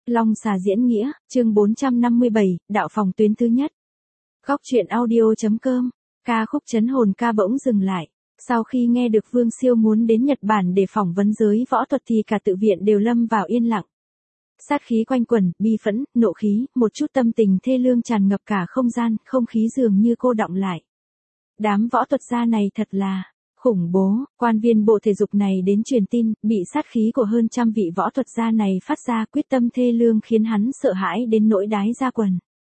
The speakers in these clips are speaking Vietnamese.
Long xà diễn nghĩa, chương 457, đạo phòng tuyến thứ nhất. Góc truyện audio.com, ca khúc Trấn hồn ca bỗng dừng lại. Sau khi nghe được Vương Siêu muốn đến Nhật Bản để phỏng vấn giới võ thuật thì cả tự viện đều lâm vào yên lặng. Sát khí quanh quẩn, bi phẫn, nộ khí, một chút tâm tình thê lương tràn ngập cả không gian, không khí dường như cô đọng lại. Đám võ thuật gia này thật là khủng bố. Quan viên bộ thể dục này đến truyền tin, bị sát khí của hơn trăm vị võ thuật gia này phát ra, quyết tâm thê lương khiến hắn sợ hãi đến nỗi đái ra quần.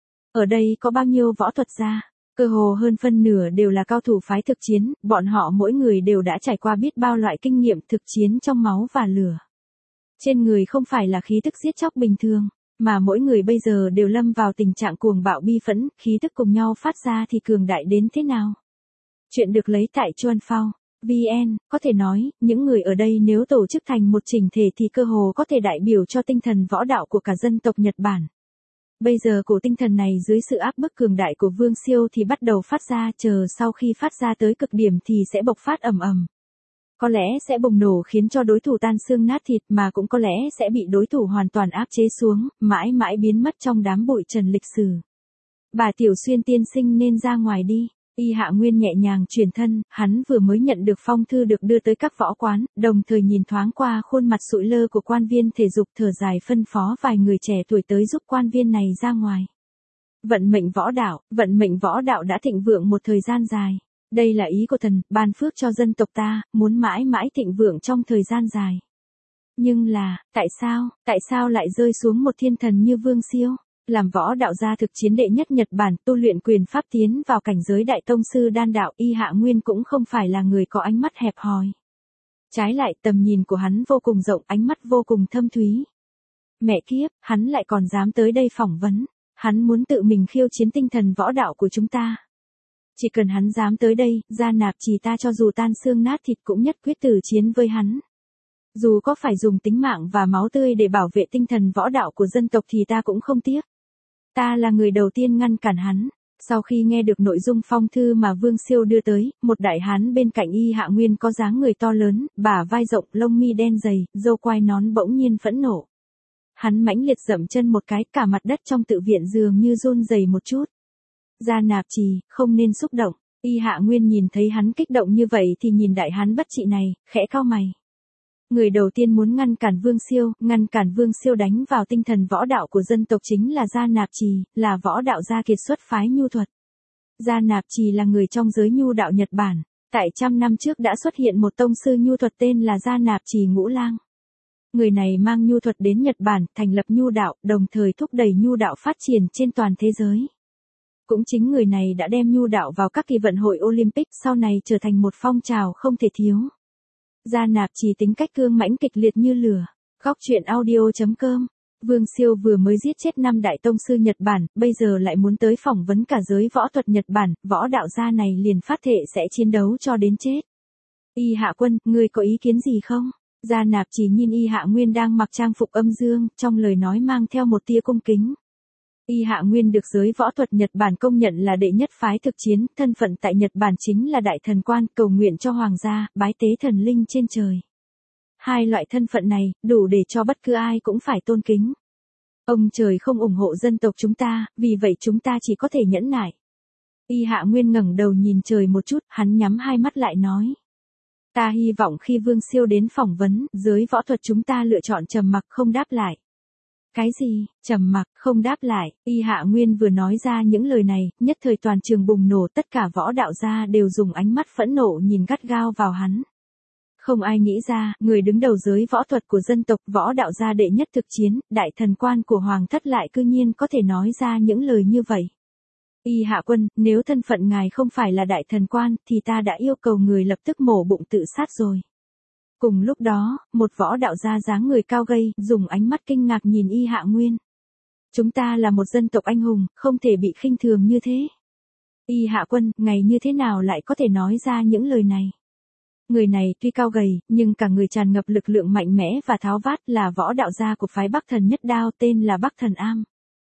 Ở đây có bao nhiêu võ thuật gia? Cơ hồ hơn phân nửa đều là cao thủ phái thực chiến, bọn họ mỗi người đều đã trải qua biết bao loại kinh nghiệm thực chiến trong máu và lửa. Trên người không phải là khí tức giết chóc bình thường, mà mỗi người bây giờ đều lâm vào tình trạng cuồng bạo bi phẫn, khí tức cùng nhau phát ra thì cường đại đến thế nào. Chuyện được lấy tại Chuan Phao VN, có thể nói, những người ở đây nếu tổ chức thành một chỉnh thể thì cơ hồ có thể đại biểu cho tinh thần võ đạo của cả dân tộc Nhật Bản. Bây giờ cổ tinh thần này dưới sự áp bức cường đại của Vương Siêu thì bắt đầu phát ra, chờ sau khi phát ra tới cực điểm thì sẽ bộc phát ầm ầm. Có lẽ sẽ bùng nổ khiến cho đối thủ tan xương nát thịt, mà cũng có lẽ sẽ bị đối thủ hoàn toàn áp chế xuống, mãi mãi biến mất trong đám bụi trần lịch sử. Bà Tiểu Xuyên tiên sinh nên ra ngoài đi. Y Hạ Nguyên nhẹ nhàng chuyển thân, hắn vừa mới nhận được phong thư được đưa tới các võ quán, đồng thời nhìn thoáng qua khuôn mặt sụi lơ của quan viên thể dục, thở dài phân phó vài người trẻ tuổi tới giúp quan viên này ra ngoài. Vận mệnh võ đạo đã thịnh vượng một thời gian dài. Đây là ý của thần, ban phước cho dân tộc ta, muốn mãi mãi thịnh vượng trong thời gian dài. Nhưng là, tại sao lại rơi xuống một thiên thần như Vương Siêu? Làm võ đạo gia thực chiến đệ nhất Nhật Bản, tu luyện quyền pháp tiến vào cảnh giới đại tông sư đan đạo, Y Hạ Nguyên cũng không phải là người có ánh mắt hẹp hòi. Trái lại, tầm nhìn của hắn vô cùng rộng, ánh mắt vô cùng thâm thúy. Mẹ kiếp, hắn lại còn dám tới đây phỏng vấn. Hắn muốn tự mình khiêu chiến tinh thần võ đạo của chúng ta. Chỉ cần hắn dám tới đây, Gia Nạp Trì ta cho dù tan xương nát thịt cũng nhất quyết tử chiến với hắn. Dù có phải dùng tính mạng và máu tươi để bảo vệ tinh thần võ đạo của dân tộc thì ta cũng không tiếc. Ta là người đầu tiên ngăn cản hắn. Sau khi nghe được nội dung phong thư mà Vương Siêu đưa tới, một đại hán bên cạnh Y Hạ Nguyên có dáng người to lớn, bả vai rộng, lông mi đen dày, râu quai nón bỗng nhiên phẫn nộ. Hắn mãnh liệt dậm chân một cái, cả mặt đất trong tự viện dường như run rẩy một chút. Gia Nạp Trì, không nên xúc động. Y Hạ Nguyên nhìn thấy hắn kích động như vậy thì nhìn đại hán bất trị này, khẽ cau mày. Người đầu tiên muốn ngăn cản Vương Siêu đánh vào tinh thần võ đạo của dân tộc chính là Gia Nạp Trì, là võ đạo gia kiệt xuất phái nhu thuật. Gia Nạp Trì là người trong giới nhu đạo Nhật Bản. Tại trăm năm trước đã xuất hiện một tông sư nhu thuật tên là Gia Nạp Trì Ngũ Lang. Người này mang nhu thuật đến Nhật Bản, thành lập nhu đạo, đồng thời thúc đẩy nhu đạo phát triển trên toàn thế giới. Cũng chính người này đã đem nhu đạo vào các kỳ vận hội Olympic, sau này trở thành một phong trào không thể thiếu. Gia Nạp Trì tính cách cương mãnh kịch liệt như lửa. Góc truyện audio.com. Vương Siêu vừa mới giết chết 5 đại tông sư Nhật Bản, bây giờ lại muốn tới phỏng vấn cả giới võ thuật Nhật Bản, võ đạo gia này liền phát thệ sẽ chiến đấu cho đến chết. Y Hạ Quân, ngươi có ý kiến gì không? Gia Nạp Trì nhìn Y Hạ Nguyên đang mặc trang phục âm dương, trong lời nói mang theo một tia cung kính. Y Hạ Nguyên được giới võ thuật Nhật Bản công nhận là đệ nhất phái thực chiến, thân phận tại Nhật Bản chính là đại thần quan, cầu nguyện cho hoàng gia, bái tế thần linh trên trời. Hai loại thân phận này, đủ để cho bất cứ ai cũng phải tôn kính. Ông trời không ủng hộ dân tộc chúng ta, vì vậy chúng ta chỉ có thể nhẫn nại. Y Hạ Nguyên ngẩng đầu nhìn trời một chút, hắn nhắm hai mắt lại nói. Ta hy vọng khi Vương Siêu đến phỏng vấn, giới võ thuật chúng ta lựa chọn trầm mặc không đáp lại. Cái gì? Trầm mặc, không đáp lại. Y Hạ Nguyên vừa nói ra những lời này, nhất thời toàn trường bùng nổ, tất cả võ đạo gia đều dùng ánh mắt phẫn nộ nhìn gắt gao vào hắn. Không ai nghĩ ra, người đứng đầu giới võ thuật của dân tộc, võ đạo gia đệ nhất thực chiến, đại thần quan của hoàng thất lại cư nhiên có thể nói ra những lời như vậy. Y Hạ Quân, nếu thân phận ngài không phải là đại thần quan, thì ta đã yêu cầu người lập tức mổ bụng tự sát rồi. Cùng lúc đó, một võ đạo gia dáng người cao gầy, dùng ánh mắt kinh ngạc nhìn Y Hạ Nguyên. Chúng ta là một dân tộc anh hùng, không thể bị khinh thường như thế. Y Hạ Quân, ngày như thế nào lại có thể nói ra những lời này? Người này tuy cao gầy, nhưng cả người tràn ngập lực lượng mạnh mẽ và tháo vát, là võ đạo gia của phái Bắc Thần Nhất Đao, tên là Bắc Thần Am.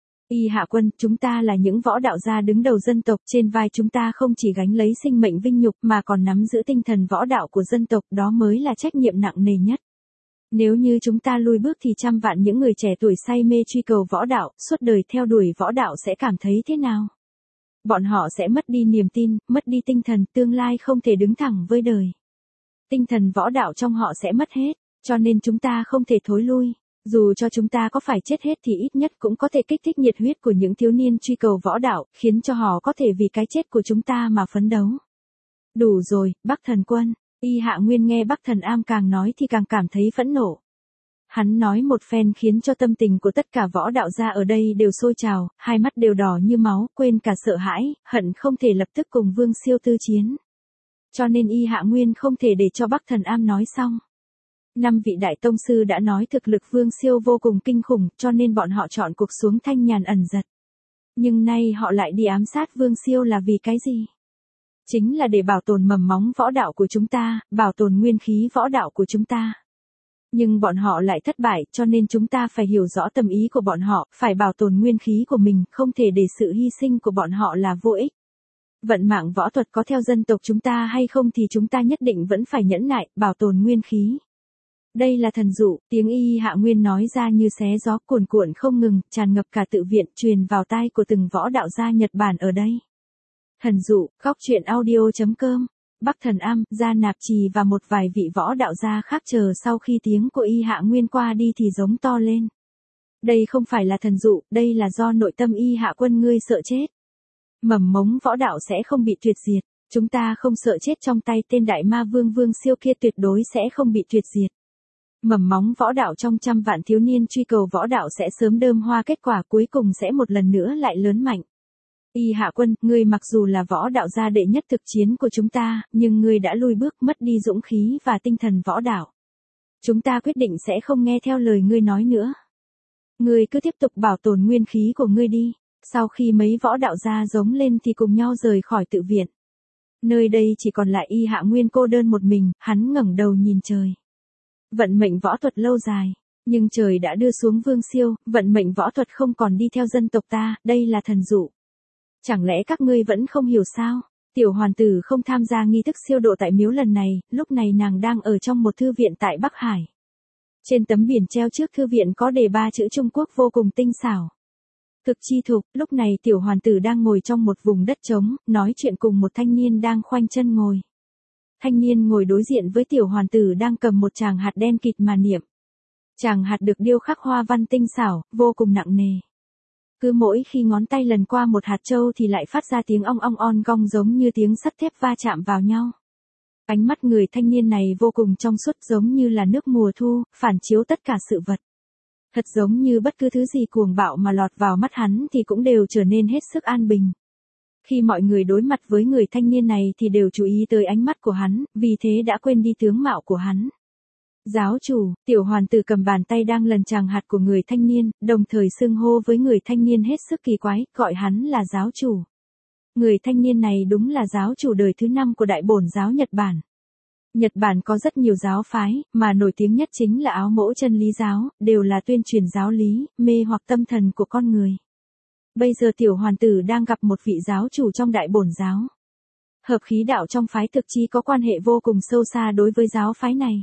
Y Hạ Quân, chúng ta là những võ đạo gia đứng đầu dân tộc, trên vai chúng ta không chỉ gánh lấy sinh mệnh vinh nhục mà còn nắm giữ tinh thần võ đạo của dân tộc, đó mới là trách nhiệm nặng nề nhất. Nếu như chúng ta lùi bước thì trăm vạn những người trẻ tuổi say mê truy cầu võ đạo, suốt đời theo đuổi võ đạo sẽ cảm thấy thế nào? Bọn họ sẽ mất đi niềm tin, mất đi tinh thần, tương lai không thể đứng thẳng với đời. Tinh thần võ đạo trong họ sẽ mất hết, cho nên chúng ta không thể thối lui. Dù cho chúng ta có phải chết hết thì ít nhất cũng có thể kích thích nhiệt huyết của những thiếu niên truy cầu võ đạo, khiến cho họ có thể vì cái chết của chúng ta mà phấn đấu. Đủ rồi, Bắc Thần Quân. Y Hạ Nguyên nghe Bắc Thần Am càng nói thì càng cảm thấy phẫn nộ. Hắn nói một phen khiến cho tâm tình của tất cả võ đạo gia ở đây đều sôi trào, hai mắt đều đỏ như máu, quên cả sợ hãi, hận không thể lập tức cùng Vương Siêu tư chiến. Cho nên Y Hạ Nguyên không thể để cho Bắc Thần Am nói xong. 5 vị đại tông sư đã nói thực lực Vương Siêu vô cùng kinh khủng, cho nên bọn họ chọn cuộc xuống thanh nhàn ẩn giật. Nhưng nay họ lại đi ám sát Vương Siêu là vì cái gì? Chính là để bảo tồn mầm móng võ đạo của chúng ta, bảo tồn nguyên khí võ đạo của chúng ta. Nhưng bọn họ lại thất bại, cho nên chúng ta phải hiểu rõ tâm ý của bọn họ, phải bảo tồn nguyên khí của mình, không thể để sự hy sinh của bọn họ là vô ích. Vận mạng võ thuật có theo dân tộc chúng ta hay không thì chúng ta nhất định vẫn phải nhẫn nại, bảo tồn nguyên khí. Đây là thần dụ, tiếng Y Hạ Nguyên nói ra như xé gió cuồn cuộn không ngừng, tràn ngập cả tự viện, truyền vào tai của từng võ đạo gia Nhật Bản ở đây. Thần dụ, góc truyện audio.com, Bắc Thần Am, Gia Nạp Trì và một vài vị võ đạo gia khác chờ sau khi tiếng của Y Hạ Nguyên qua đi thì giống to lên. Đây không phải là thần dụ, đây là do nội tâm Y Hạ Quân ngươi sợ chết. Mầm mống võ đạo sẽ không bị tuyệt diệt, chúng ta không sợ chết trong tay tên đại ma vương Vương Siêu kia tuyệt đối sẽ không bị tuyệt diệt. Mầm móng võ đạo trong trăm vạn thiếu niên truy cầu võ đạo sẽ sớm đơm hoa kết quả cuối cùng sẽ một lần nữa lại lớn mạnh. Y Hạ Quân, ngươi mặc dù là võ đạo gia đệ nhất thực chiến của chúng ta, nhưng ngươi đã lui bước mất đi dũng khí và tinh thần võ đạo. Chúng ta quyết định sẽ không nghe theo lời ngươi nói nữa. Ngươi cứ tiếp tục bảo tồn nguyên khí của ngươi đi. Sau khi mấy võ đạo gia giống lên thì cùng nhau rời khỏi tự viện. Nơi đây chỉ còn lại Y Hạ Nguyên cô đơn một mình, hắn ngẩng đầu nhìn trời. Vận mệnh võ thuật lâu dài, nhưng trời đã đưa xuống Vương Siêu, vận mệnh võ thuật không còn đi theo dân tộc ta, đây là thần dụ. Chẳng lẽ các ngươi vẫn không hiểu sao? Tiểu hoàn tử không tham gia nghi thức siêu độ tại miếu lần này, lúc này nàng đang ở trong một thư viện tại Bắc Hải. Trên tấm biển treo trước thư viện có đề 3 chữ Trung Quốc vô cùng tinh xảo. Cực chi thục, lúc này tiểu hoàn tử đang ngồi trong một vùng đất trống, nói chuyện cùng một thanh niên đang khoanh chân ngồi. Thanh niên ngồi đối diện với tiểu hoàn tử đang cầm một tràng hạt đen kịt mà niệm. Tràng hạt được điêu khắc hoa văn tinh xảo, vô cùng nặng nề. Cứ mỗi khi ngón tay lần qua một hạt châu thì lại phát ra tiếng ong ong on gong giống như tiếng sắt thép va chạm vào nhau. Ánh mắt người thanh niên này vô cùng trong suốt giống như là nước mùa thu, phản chiếu tất cả sự vật. Thật giống như bất cứ thứ gì cuồng bạo mà lọt vào mắt hắn thì cũng đều trở nên hết sức an bình. Khi mọi người đối mặt với người thanh niên này thì đều chú ý tới ánh mắt của hắn, vì thế đã quên đi tướng mạo của hắn. Giáo chủ, tiểu hoàn tử cầm bàn tay đang lần tràng hạt của người thanh niên, đồng thời xưng hô với người thanh niên hết sức kỳ quái, gọi hắn là giáo chủ. Người thanh niên này đúng là giáo chủ đời thứ 5 của Đại Bổn giáo Nhật Bản. Nhật Bản có rất nhiều giáo phái, mà nổi tiếng nhất chính là Áo Mẫu Chân Lý giáo, đều là tuyên truyền giáo lý, mê hoặc tâm thần của con người. Bây giờ tiểu hoàn tử đang gặp một vị giáo chủ trong Đại Bổn giáo. Hợp khí đạo trong phái Thực Chi có quan hệ vô cùng sâu xa đối với giáo phái này.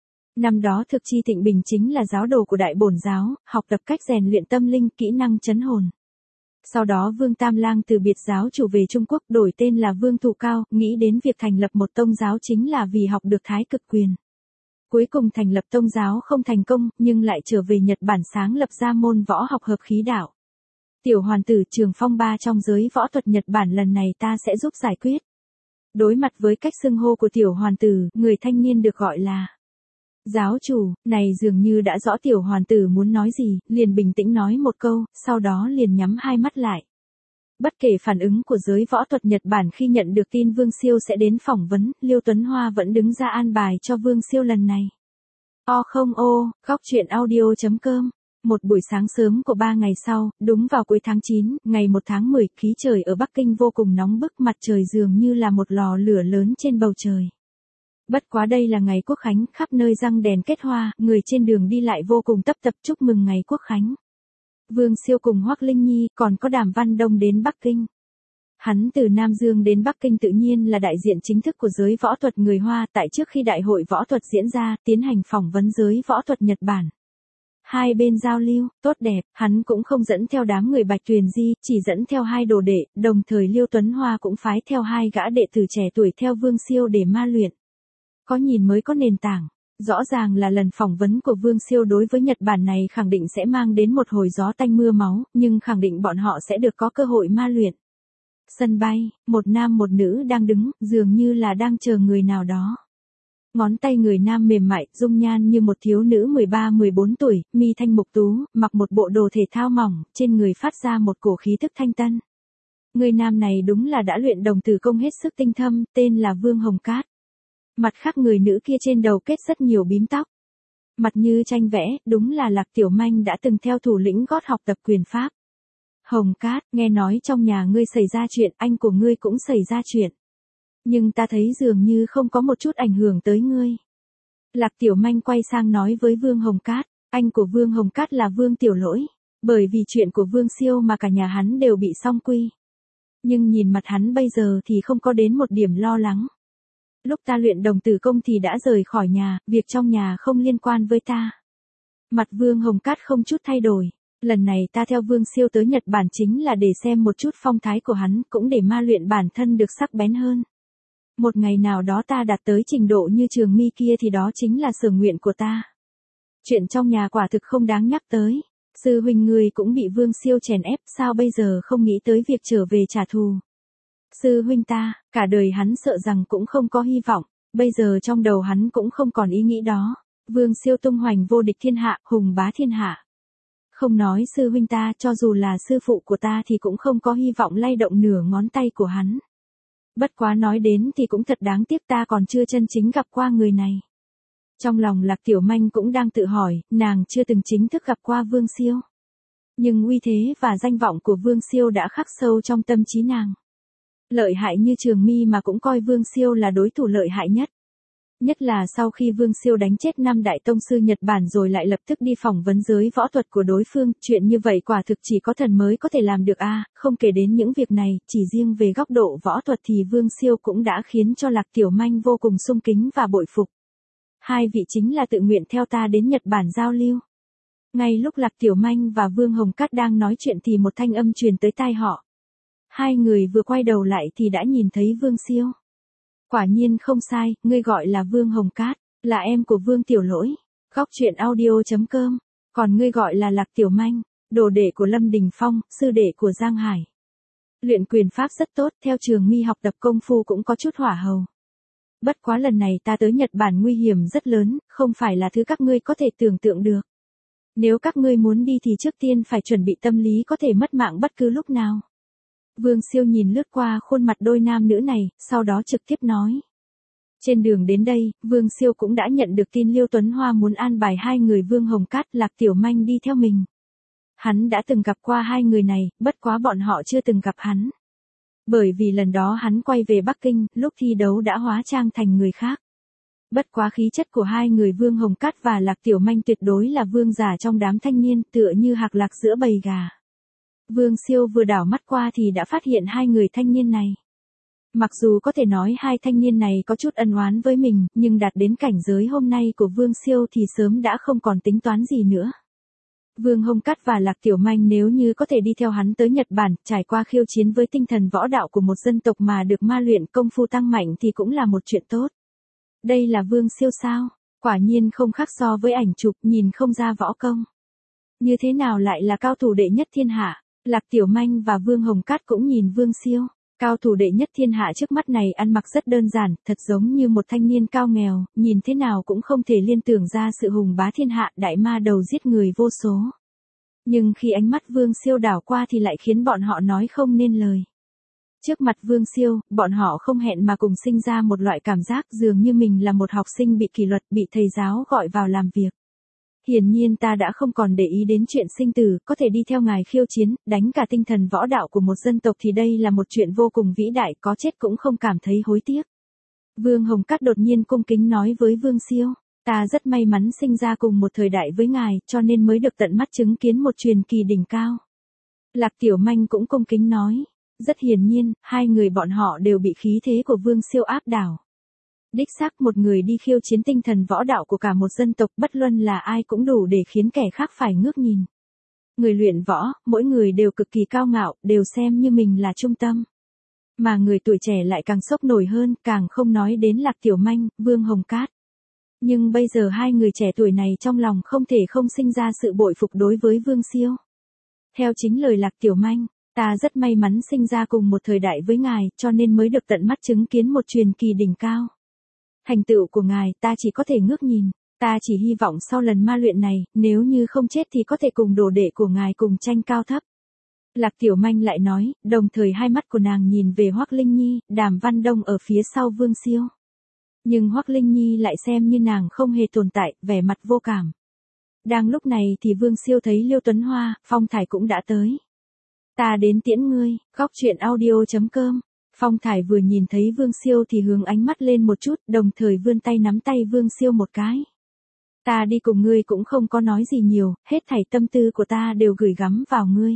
Năm đó Thực Chi Thịnh Bình chính là giáo đồ của Đại Bổn giáo, học tập cách rèn luyện tâm linh, kỹ năng trấn hồn. Sau đó Vương Tam Lang từ biệt giáo chủ về Trung Quốc đổi tên là Vương Thụ Cao, nghĩ đến việc thành lập một tông giáo chính là vì học được Thái Cực Quyền. Cuối cùng thành lập tông giáo không thành công, nhưng lại trở về Nhật Bản sáng lập ra môn võ học hợp khí đạo. Tiểu hoàn tử Trường Phong Ba trong giới võ thuật Nhật Bản lần này ta sẽ giúp giải quyết. Đối mặt với cách xưng hô của tiểu hoàn tử, người thanh niên được gọi là giáo chủ, này dường như đã rõ tiểu hoàn tử muốn nói gì, liền bình tĩnh nói một câu, sau đó liền nhắm hai mắt lại. Bất kể phản ứng của giới võ thuật Nhật Bản khi nhận được tin Vương Siêu sẽ đến phỏng vấn, Liêu Tuấn Hoa vẫn đứng ra an bài cho Vương Siêu lần này. Góc truyện audio.com. Một buổi sáng sớm của 3 ngày sau, đúng vào cuối tháng 9, ngày 1 tháng 10, khí trời ở Bắc Kinh vô cùng nóng bức, mặt trời dường như là một lò lửa lớn trên bầu trời. Bất quá đây là ngày Quốc Khánh, khắp nơi răng đèn kết hoa, người trên đường đi lại vô cùng tấp tập chúc mừng ngày Quốc Khánh. Vương Siêu cùng Hoắc Linh Nhi còn có Đàm Văn Đông đến Bắc Kinh. Hắn từ Nam Dương đến Bắc Kinh tự nhiên là đại diện chính thức của giới võ thuật người Hoa, tại trước khi đại hội võ thuật diễn ra, tiến hành phỏng vấn giới võ thuật Nhật Bản. Hai bên giao lưu, tốt đẹp, hắn cũng không dẫn theo đám người Bạch Tuyền Di, chỉ dẫn theo hai đồ đệ, đồng thời Liêu Tuấn Hoa cũng phái theo hai gã đệ tử trẻ tuổi theo Vương Siêu để ma luyện. Có nhìn mới có nền tảng. Rõ ràng là lần phỏng vấn của Vương Siêu đối với Nhật Bản này khẳng định sẽ mang đến một hồi gió tanh mưa máu, nhưng khẳng định bọn họ sẽ được có cơ hội ma luyện. Sân bay, một nam một nữ đang đứng, dường như là đang chờ người nào đó. Ngón tay người nam mềm mại, dung nhan như một thiếu nữ 13-14 tuổi, mi thanh mục tú, mặc một bộ đồ thể thao mỏng, trên người phát ra một cổ khí thức thanh tân. Người nam này đúng là đã luyện đồng tử công hết sức tinh thâm, tên là Vương Hồng Cát. Mặt khác người nữ kia trên đầu kết rất nhiều bím tóc. Mặt như tranh vẽ, đúng là Lạc Tiểu Manh đã từng theo thủ lĩnh gót học tập quyền pháp. Hồng Cát, nghe nói trong nhà ngươi xảy ra chuyện, anh của ngươi cũng xảy ra chuyện. Nhưng ta thấy dường như không có một chút ảnh hưởng tới ngươi. Lạc Tiểu Manh quay sang nói với Vương Hồng Cát, anh của Vương Hồng Cát là Vương Tiểu Lỗi, bởi vì chuyện của Vương Siêu mà cả nhà hắn đều bị song quy. Nhưng nhìn mặt hắn bây giờ thì không có đến một điểm lo lắng. Lúc ta luyện đồng tử công thì đã rời khỏi nhà, việc trong nhà không liên quan với ta. Mặt Vương Hồng Cát không chút thay đổi. Lần này ta theo Vương Siêu tới Nhật Bản chính là để xem một chút phong thái của hắn, cũng để ma luyện bản thân được sắc bén hơn. Một ngày nào đó ta đạt tới trình độ như Trường Mi kia thì đó chính là sở nguyện của ta. Chuyện trong nhà quả thực không đáng nhắc tới. Sư huynh ngươi cũng bị Vương Siêu chèn ép, sao bây giờ không nghĩ tới việc trở về trả thù? Sư huynh ta, cả đời hắn sợ rằng cũng không có hy vọng, bây giờ trong đầu hắn cũng không còn ý nghĩ đó. Vương Siêu tung hoành vô địch thiên hạ, hùng bá thiên hạ. Không nói sư huynh ta, cho dù là sư phụ của ta thì cũng không có hy vọng lay động nửa ngón tay của hắn. Bất quá nói đến thì cũng thật đáng tiếc, ta còn chưa chân chính gặp qua người này. Trong lòng Lạc Tiểu Manh cũng đang tự hỏi, nàng chưa từng chính thức gặp qua Vương Siêu. Nhưng uy thế và danh vọng của Vương Siêu đã khắc sâu trong tâm trí nàng. Lợi hại như Trường Mi mà cũng coi Vương Siêu là đối thủ lợi hại nhất. Nhất là sau khi Vương Siêu đánh chết 5 đại tông sư Nhật Bản rồi lại lập tức đi phỏng vấn giới võ thuật của đối phương, chuyện như vậy quả thực chỉ có thần mới có thể làm được a. Không kể đến những việc này, chỉ riêng về góc độ võ thuật thì Vương Siêu cũng đã khiến cho Lạc Tiểu Manh vô cùng sung kính và bội phục. Hai vị chính là tự nguyện theo ta đến Nhật Bản giao lưu. Ngay lúc Lạc Tiểu Manh và Vương Hồng Cát đang nói chuyện thì một thanh âm truyền tới tai họ. Hai người vừa quay đầu lại thì đã nhìn thấy Vương Siêu. Quả nhiên không sai, ngươi gọi là Vương Hồng Cát, là em của Vương Tiểu Lỗi. Góc truyện audio.com, còn ngươi gọi là Lạc Tiểu Manh, đồ đệ của Lâm Đình Phong, sư đệ của Giang Hải. Luyện quyền pháp rất tốt, theo Trường Mi học tập công phu cũng có chút hỏa hầu. Bất quá lần này ta tới Nhật Bản nguy hiểm rất lớn, không phải là thứ các ngươi có thể tưởng tượng được. Nếu các ngươi muốn đi thì trước tiên phải chuẩn bị tâm lý có thể mất mạng bất cứ lúc nào. Vương Siêu nhìn lướt qua khuôn mặt đôi nam nữ này, sau đó trực tiếp nói. Trên đường đến đây, Vương Siêu cũng đã nhận được tin Liêu Tuấn Hoa muốn an bài hai người Vương Hồng Cát, Lạc Tiểu Manh đi theo mình. Hắn đã từng gặp qua hai người này, bất quá bọn họ chưa từng gặp hắn. Bởi vì lần đó hắn quay về Bắc Kinh, lúc thi đấu đã hóa trang thành người khác. Bất quá khí chất của hai người Vương Hồng Cát và Lạc Tiểu Manh tuyệt đối là vương giả trong đám thanh niên, tựa như hạc lạc giữa bầy gà. Vương Siêu vừa đảo mắt qua thì đã phát hiện hai người thanh niên này. Mặc dù có thể nói hai thanh niên này có chút ân oán với mình, nhưng đạt đến cảnh giới hôm nay của Vương Siêu thì sớm đã không còn tính toán gì nữa. Vương Hồng Cát và Lạc Tiểu Manh nếu như có thể đi theo hắn tới Nhật Bản, trải qua khiêu chiến với tinh thần võ đạo của một dân tộc mà được ma luyện công phu tăng mạnh thì cũng là một chuyện tốt. Đây là Vương Siêu sao? Quả nhiên không khác so với ảnh chụp, nhìn không ra võ công. Như thế nào lại là cao thủ đệ nhất thiên hạ? Lạc Tiểu Manh và Vương Hồng Cát cũng nhìn Vương Siêu. Cao thủ đệ nhất thiên hạ trước mắt này ăn mặc rất đơn giản, thật giống như một thanh niên cao nghèo, nhìn thế nào cũng không thể liên tưởng ra sự hùng bá thiên hạ, đại ma đầu giết người vô số. Nhưng khi ánh mắt Vương Siêu đảo qua thì lại khiến bọn họ nói không nên lời. Trước mặt Vương Siêu, bọn họ không hẹn mà cùng sinh ra một loại cảm giác dường như mình là một học sinh bị kỷ luật, bị thầy giáo gọi vào làm việc. Hiển nhiên ta đã không còn để ý đến chuyện sinh tử, có thể đi theo ngài khiêu chiến, đánh cả tinh thần võ đạo của một dân tộc thì đây là một chuyện vô cùng vĩ đại, có chết cũng không cảm thấy hối tiếc. Vương Hồng Cát đột nhiên cung kính nói với Vương Siêu, ta rất may mắn sinh ra cùng một thời đại với ngài, cho nên mới được tận mắt chứng kiến một truyền kỳ đỉnh cao. Lạc Tiểu Manh cũng cung kính nói, Rất hiển nhiên, hai người bọn họ đều bị khí thế của Vương Siêu áp đảo. Đích xác một người đi khiêu chiến tinh thần võ đạo của cả một dân tộc bất luân là ai cũng đủ để khiến kẻ khác phải ngước nhìn. Người luyện võ, mỗi người đều cực kỳ cao ngạo, đều xem như mình là trung tâm. Mà người tuổi trẻ lại càng sốc nổi hơn, càng không nói đến Lạc Tiểu Manh, Vương Hồng Cát. Nhưng bây giờ hai người trẻ tuổi này trong lòng không thể không sinh ra sự bội phục đối với Vương Siêu. Theo chính lời Lạc Tiểu Manh, ta rất may mắn sinh ra cùng một thời đại với ngài, cho nên mới được tận mắt chứng kiến một truyền kỳ đỉnh cao. Thành tựu của ngài ta chỉ có thể ngước nhìn, ta chỉ hy vọng sau lần ma luyện này, nếu như không chết thì có thể cùng đồ đệ của ngài cùng tranh cao thấp. Lạc Tiểu Manh lại nói, đồng thời hai mắt của nàng nhìn về Hoắc Linh Nhi, Đàm Văn Đông ở phía sau Vương Siêu. Nhưng Hoắc Linh Nhi lại xem như nàng không hề tồn tại, vẻ mặt vô cảm. Đang lúc này thì Vương Siêu thấy Liêu Tuấn Hoa, Phong Thải cũng đã tới. Ta đến tiễn ngươi, góc truyện audio.com. Phong Thải vừa nhìn thấy Vương Siêu thì hướng ánh mắt lên một chút, đồng thời vươn tay nắm tay Vương Siêu một cái. Ta đi cùng ngươi cũng không có nói gì nhiều, hết thảy tâm tư của ta đều gửi gắm vào ngươi.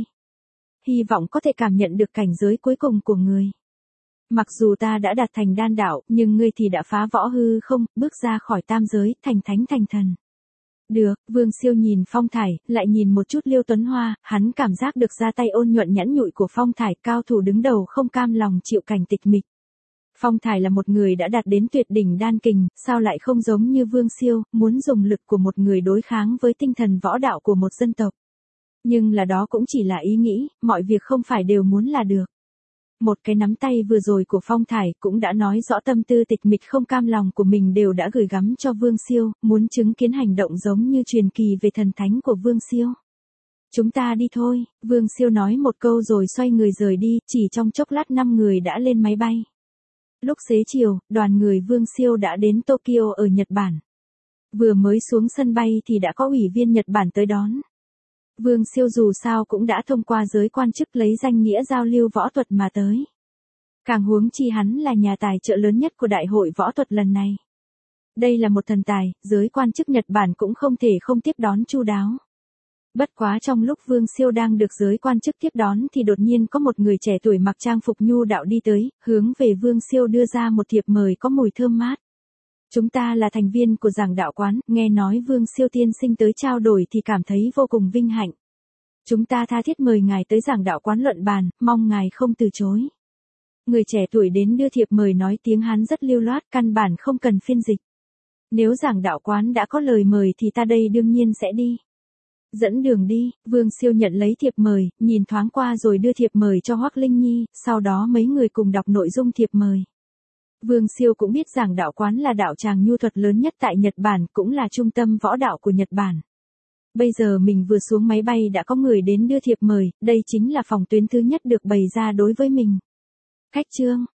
Hy vọng có thể cảm nhận được cảnh giới cuối cùng của ngươi. Mặc dù ta đã đạt thành đan đạo, nhưng ngươi thì đã phá võ hư không, bước ra khỏi tam giới, thành thánh thành thần. Được, Vương Siêu nhìn Phong Thải, lại nhìn một chút Liêu Tuấn Hoa, hắn cảm giác được ra tay ôn nhuận nhẵn nhụi của Phong Thải, cao thủ đứng đầu không cam lòng chịu cảnh tịch mịch. Phong Thải là một người đã đạt đến tuyệt đỉnh đan kình, sao lại không giống như Vương Siêu, muốn dùng lực của một người đối kháng với tinh thần võ đạo của một dân tộc. Nhưng là đó cũng chỉ là ý nghĩ, mọi việc không phải đều muốn là được. Một cái nắm tay vừa rồi của Phong Thải cũng đã nói rõ tâm tư tịch mịch không cam lòng của mình đều đã gửi gắm cho Vương Siêu, muốn chứng kiến hành động giống như truyền kỳ về thần thánh của Vương Siêu. Chúng ta đi thôi, Vương Siêu nói một câu rồi xoay người rời đi, chỉ trong chốc lát 5 người đã lên máy bay. Lúc xế chiều, đoàn người Vương Siêu đã đến Tokyo ở Nhật Bản. Vừa mới xuống sân bay thì đã có ủy viên Nhật Bản tới đón. Vương Siêu dù sao cũng đã thông qua giới quan chức lấy danh nghĩa giao lưu võ thuật mà tới. Càng huống chi hắn là nhà tài trợ lớn nhất của đại hội võ thuật lần này. Đây là một thần tài, giới quan chức Nhật Bản cũng không thể không tiếp đón chu đáo. Bất quá trong lúc Vương Siêu đang được giới quan chức tiếp đón thì đột nhiên có một người trẻ tuổi mặc trang phục nhu đạo đi tới, hướng về Vương Siêu đưa ra một thiệp mời có mùi thơm mát. Chúng ta là thành viên của giảng đạo quán, nghe nói Vương Siêu tiên sinh tới trao đổi thì cảm thấy vô cùng vinh hạnh. Chúng ta tha thiết mời ngài tới giảng đạo quán luận bàn, mong ngài không từ chối. Người trẻ tuổi đến đưa thiệp mời nói tiếng Hán rất lưu loát, căn bản không cần phiên dịch. Nếu giảng đạo quán đã có lời mời thì ta đây đương nhiên sẽ đi. Dẫn đường đi, Vương Siêu nhận lấy thiệp mời, nhìn thoáng qua rồi đưa thiệp mời cho Hoắc Linh Nhi, sau đó mấy người cùng đọc nội dung thiệp mời. Vương Siêu cũng biết giảng đạo quán là đạo tràng nhu thuật lớn nhất tại Nhật Bản, cũng là trung tâm võ đạo của Nhật Bản. Bây giờ mình vừa xuống máy bay đã có người đến đưa thiệp mời, đây chính là phòng tuyến thứ nhất được bày ra đối với mình. Cách chương